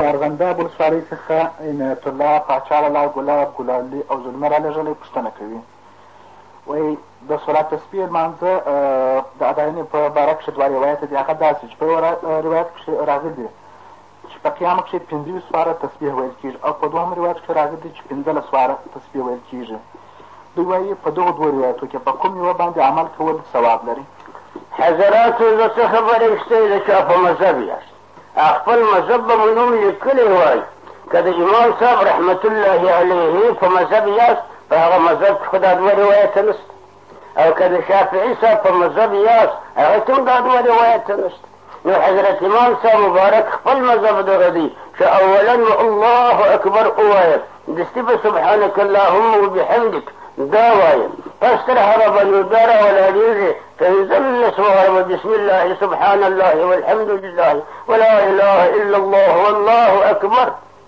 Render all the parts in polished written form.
ارغنداب ولسوالۍ څخه عنایت الله پاچا لالا ګلاب ګلالي او زلمه رالېږلی پوښتنه کوي. وایي د صلات تسبیح لمانځه د اداینې په باره کښې دوه روایته دي. هغه داسې چې په یو روایت کښې راغلي چې په قیام کښې 25 واره تسبیح ویل کېږي او په دوهم روایت کښې راغلي چې 15 واره تسبیح ویل کېږي. دوی وایي په دغو دوو روایتو کښې په کوم یوه باندې عمل کول ثواب لري؟ حضراتو زه څه خبرې شته د چا په مذهب یاست، خپل مذهب به مو نوم لیکلی وای. که د امام صاحب رحمت الله علیه په مذهب یاست، په هغه مذهب کښې خو دا دوه روایته نشته. او که د شافعي صاحب په مذهب یاست، هغه کښې هم دا دوه روایته نشته. نو حضرت امام صاحب مبارک خپل مذهب دغه دی چې اولا الله اکبر ووایه، دستي به سبحانک اللهم وبحمدک دا وایم، پس تر هغه به نو بیا راولاړېږي 15 واره بسم الله سبحان الله والحمد لله ولا اله الا الله والله اکبر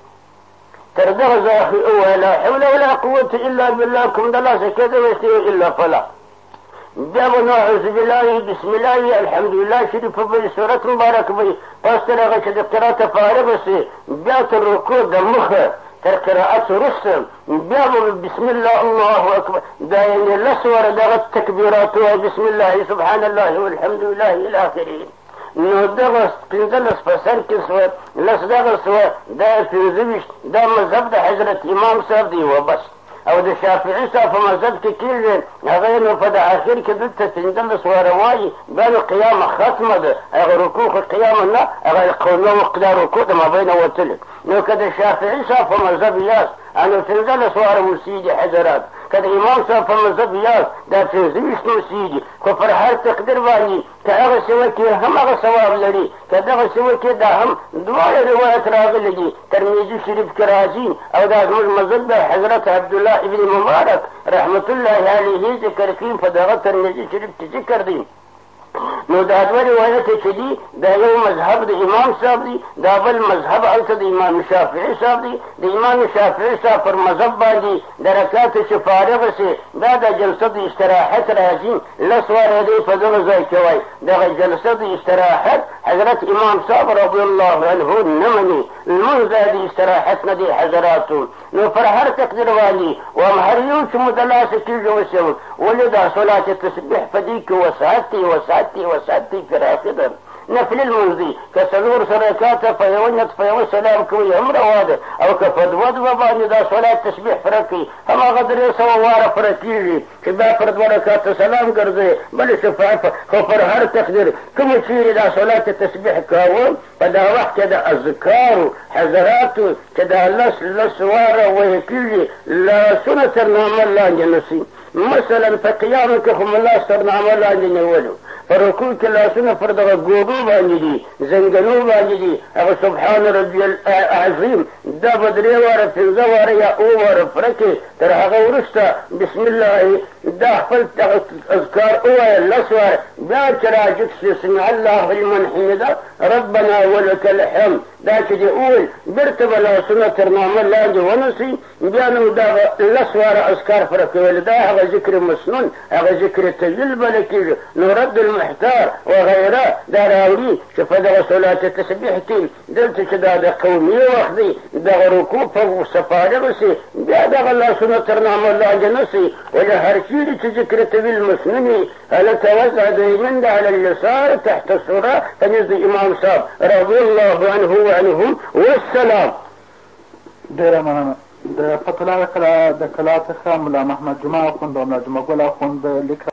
تر دغه ځایه ووایه لا حول ولا قوة الا بالله، کوم د لاسه کېده ویستې الا فلا. بیا به نو اعوذ بالله بسم الله الحمد لله شریف به صورت مبارک به، پس تر هغه چې د قرأته فارغ شي بیا تر رکوع د مخه تر قرأت وروسته بیا به بسم الله الله اکبر دا یعنې 10 واره دغه تکبیرات وایي، بسم الله سبحان الله والحمد لله الى اخره. نو دغه 15 په سر کې سوه، 10 دغه سوه، دا 25 دا مذهب د حضرت امام صاحب دی و بس. او د شافعي صاحب په مذهب کې کېږي هغه نو په د اخر کې دلته 15 واره وایي، بیا نو قیامه ختمه ده، هغه رکوع خو قیامه نه، هغه قومه وقدا رکوع د مابینه وتلې. نو که د شافعي صاحب په مذهب یاست نو 15 واره موسیږي حضرات، که د امام صاحب په مذهب یاست دا 25 موسیږي، خو پر هر تقدیر باندې که هغه څه وکړي هم هغه ثواب لري، که دغه څه وکړي دا هم دواړه روایت راغلي دي. ترمذي شریف کې راځي او دا زموږ مذهب د حضرت عبدالله ابن مبارک رحمت الله علیه ذکر کوي، په دغه ترمذي شریف کې ذکر دی. نو دا دوه روایت چې دي دا یو مذهب د امام صاحب دی، دا بل مذهب هلته د امام شافعي صاحب دی. د امام شافعي صاحب پر مذهب باندې د رکعت چې فارغ شي دا د جلسه د استراحت راځي، 10 واره دی په دغه ځای کې وایي. دغه جلسه د استراحت حضرت امام صاحب رضی الله عنه نه مني، لمونځ د استراحت نه دی حضراتو. نو پر هر تقدیر باندې وام هر یو چې مو د لاسه کېږي وشول، ولې دا صلات تسبیح په دې کې وسعت دی فراخي ده. نفل المنځ دی که 4 رکعاته په یوه نیت په یوه سلام کوي هم روا ده، او که په 2 باندې دا صلات تسبیح پوره کوي هماغه 300 واره پوره کېږي چې بیا پر 2 رکعاته سلام ګرځوي بلې شفاعت. خو پر هر تقدیر کوم چیرې دا صلات تسبیح کوه په دا وخت کې د اذکارو حضراتو چې دا 10 واره ویل کېږي لاسونه تر نامه لاندې نسي. مثلا په قیام کې خو ملا تر نامه لاندې نیولو، په رکوع کې لاسونه پر دغه ګوډو باندې دي، زنګنو باندې دي، هغه سبحان ربي العظیم دا به 3 واره 15 واره یا 9 واره پوره کړي. تر هغه وروسته بسم الله دا خپل اذکار ووایه 10 واره، بیا چې راجد شي سمع الله لمن حمده ربنا ولک الحمد دا چې دې ووایي بېرته به لاسونه تر نامه لاندې ونیسي، بیا نو دغه 10 واره اذکار پوره کوي. دا هغه ذکر مسنون، هغه ذکر طویل بلل کېږي. نو رد المحتار وغیره دا راوړي چې په دغه صلات تسبیح کې دلته چې دا د قومي وخت دی دغه رکوع په فارغ شي بیا دغه لاسونه تر نامه لاندې نسي. ولې هر چیرې چې ذکر طویل مسنون وي هلته وضع د یمین على اليسار تحت السوره په نزد امام صاحب رضی الله عنه وعنهم والسلام. ډېره مننه. د فتح الله د کلا څخه ملا محمد جمعه اخوند او ملا جمعه ګل اخوند لیک